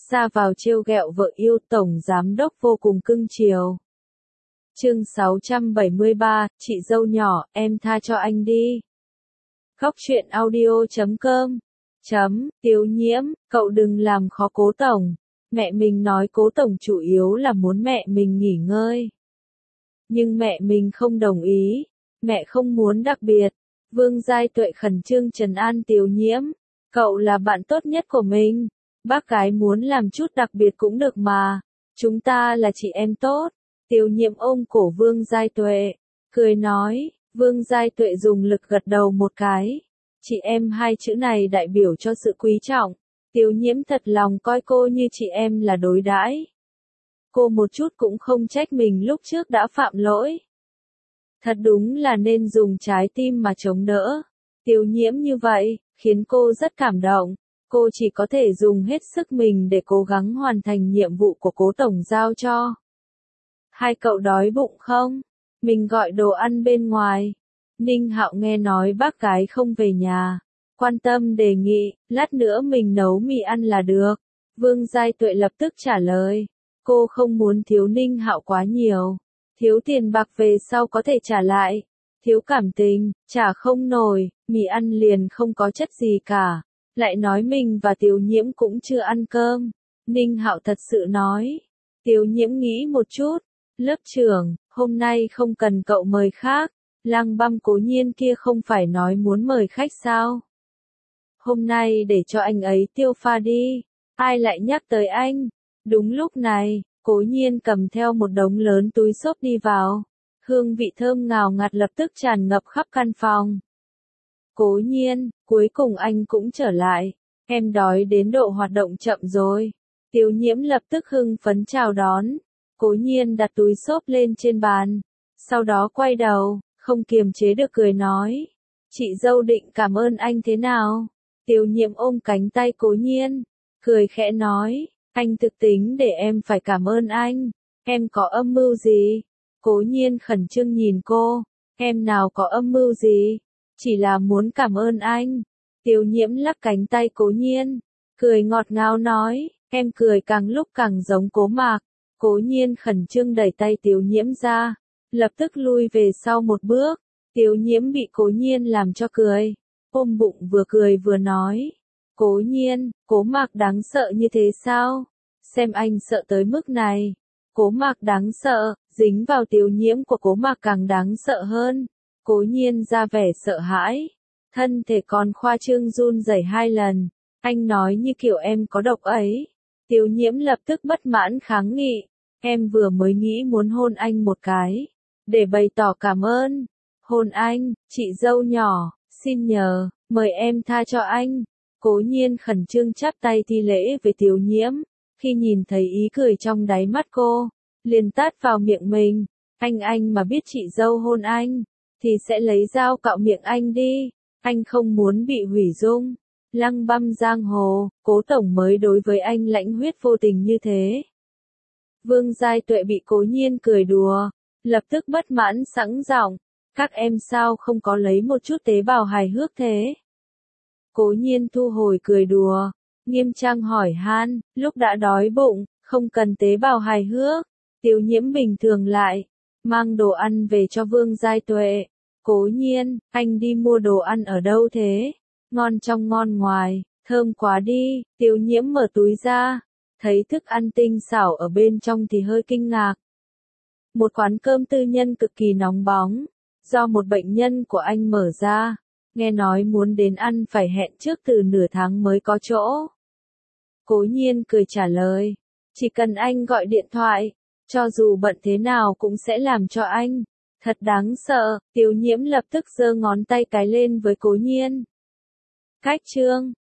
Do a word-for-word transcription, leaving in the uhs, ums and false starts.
ra vào trêu ghẹo vợ yêu, tổng giám đốc vô cùng cưng chiều. Chương sáu trăm bảy mươi ba, chị dâu nhỏ, em tha cho anh đi. Góc truyện audio chấm com. Chấm, Tiếu Nhiễm, cậu đừng làm khó Cố tổng. Mẹ mình nói Cố tổng chủ yếu là muốn mẹ mình nghỉ ngơi. Nhưng mẹ mình không đồng ý. Mẹ không muốn đặc biệt. Vương Giai Tuệ khẩn trương trấn an Tiếu Nhiễm. Cậu là bạn tốt nhất của mình. Bác gái muốn làm chút đặc biệt cũng được mà. Chúng ta là chị em tốt. Tiếu Nhiễm ôm cổ Vương Giai Tuệ. Cười nói. Vương Giai Tuệ dùng lực gật đầu một cái. Chị em hai chữ này đại biểu cho sự quý trọng. Tiếu Nhiễm thật lòng coi cô như chị em là đối đãi. Cô một chút cũng không trách mình lúc trước đã phạm lỗi. Thật đúng là nên dùng trái tim mà chống đỡ. Tiếu Nhiễm như vậy, khiến cô rất cảm động. Cô chỉ có thể dùng hết sức mình để cố gắng hoàn thành nhiệm vụ của Cố tổng giao cho. Hai cậu đói bụng không? Mình gọi đồ ăn bên ngoài. Ninh Hạo nghe nói bác gái không về nhà. Quan tâm đề nghị, lát nữa mình nấu mì ăn là được. Vương Giai Tuệ lập tức trả lời. Cô không muốn thiếu Ninh Hạo quá nhiều. Thiếu tiền bạc về sau có thể trả lại. Thiếu cảm tình, trả không nổi, mì ăn liền không có chất gì cả. Lại nói mình và Tiếu Nhiễm cũng chưa ăn cơm. Ninh Hạo thật sự nói. Tiếu Nhiễm nghĩ một chút. Lớp trưởng, hôm nay không cần cậu mời khác. Lăng Băm Cố Nhiên kia không phải nói muốn mời khách sao? Hôm nay để cho anh ấy tiêu pha đi. Ai lại nhắc tới anh? Đúng lúc này, Cố Nhiên cầm theo một đống lớn túi xốp đi vào. Hương vị thơm ngào ngạt lập tức tràn ngập khắp căn phòng. Cố Nhiên, cuối cùng anh cũng trở lại. Em đói đến độ hoạt động chậm rồi. Tiếu Nhiễm lập tức hưng phấn chào đón. Cố Nhiên đặt túi xốp lên trên bàn. Sau đó quay đầu, không kiềm chế được cười nói. Chị dâu định cảm ơn anh thế nào? Tiếu Nhiễm ôm cánh tay Cố Nhiên. Cười khẽ nói. Anh thực tính để em phải cảm ơn anh. Em có âm mưu gì? Cố Nhiên khẩn trương nhìn cô. Em nào có âm mưu gì? Chỉ là muốn cảm ơn anh. Tiếu Nhiễm lắc cánh tay Cố Nhiên. Cười ngọt ngào nói. Em cười càng lúc càng giống Cố Mạc. Cố Nhiên khẩn trương đẩy tay Tiếu Nhiễm ra. Lập tức lui về sau một bước. Tiếu Nhiễm bị Cố Nhiên làm cho cười. Ôm bụng vừa cười vừa nói. Cố Nhiên, Cố Mạc đáng sợ như thế sao? Xem anh sợ tới mức này. Cố Mạc đáng sợ, dính vào Tiếu Nhiễm của Cố Mạc càng đáng sợ hơn. Cố Nhiên ra vẻ sợ hãi. Thân thể còn khoa trương run rẩy hai lần. Anh nói như kiểu em có độc ấy. Tiếu Nhiễm lập tức bất mãn kháng nghị. Em vừa mới nghĩ muốn hôn anh một cái. Để bày tỏ cảm ơn. Hôn anh, chị dâu nhỏ, xin nhờ, mời em tha cho anh. Cố Nhiên khẩn trương chắp tay thi lễ với Tiếu Nhiễm. Khi nhìn thấy ý cười trong đáy mắt cô, liền tát vào miệng mình. Anh anh mà biết chị dâu hôn anh, thì sẽ lấy dao cạo miệng anh đi. Anh không muốn bị hủy dung. Lăng Băm giang hồ, Cố tổng mới đối với anh lãnh huyết vô tình như thế. Vương Giai Tuệ bị Cố Nhiên cười đùa, lập tức bất mãn sẵn giọng. Các em sao không có lấy một chút tế bào hài hước thế? Cố Nhiên thu hồi cười đùa, nghiêm trang hỏi han, lúc đã đói bụng, không cần tế bào hài hước. Tiếu Nhiễm bình thường lại, mang đồ ăn về cho Vương Giai Tuệ. Cố Nhiên, anh đi mua đồ ăn ở đâu thế? Ngon trong ngon ngoài, thơm quá đi. Tiếu Nhiễm mở túi ra, thấy thức ăn tinh xảo ở bên trong thì hơi kinh ngạc. Một quán cơm tư nhân cực kỳ nóng bóng, do một bệnh nhân của anh mở ra. Nghe nói muốn đến ăn phải hẹn trước từ nửa tháng mới có chỗ. Cố Nhiên cười trả lời. Chỉ cần anh gọi điện thoại, cho dù bận thế nào cũng sẽ làm cho anh. Thật đáng sợ. Tiếu Nhiễm lập tức giơ ngón tay cái lên với Cố Nhiên. Cách chương.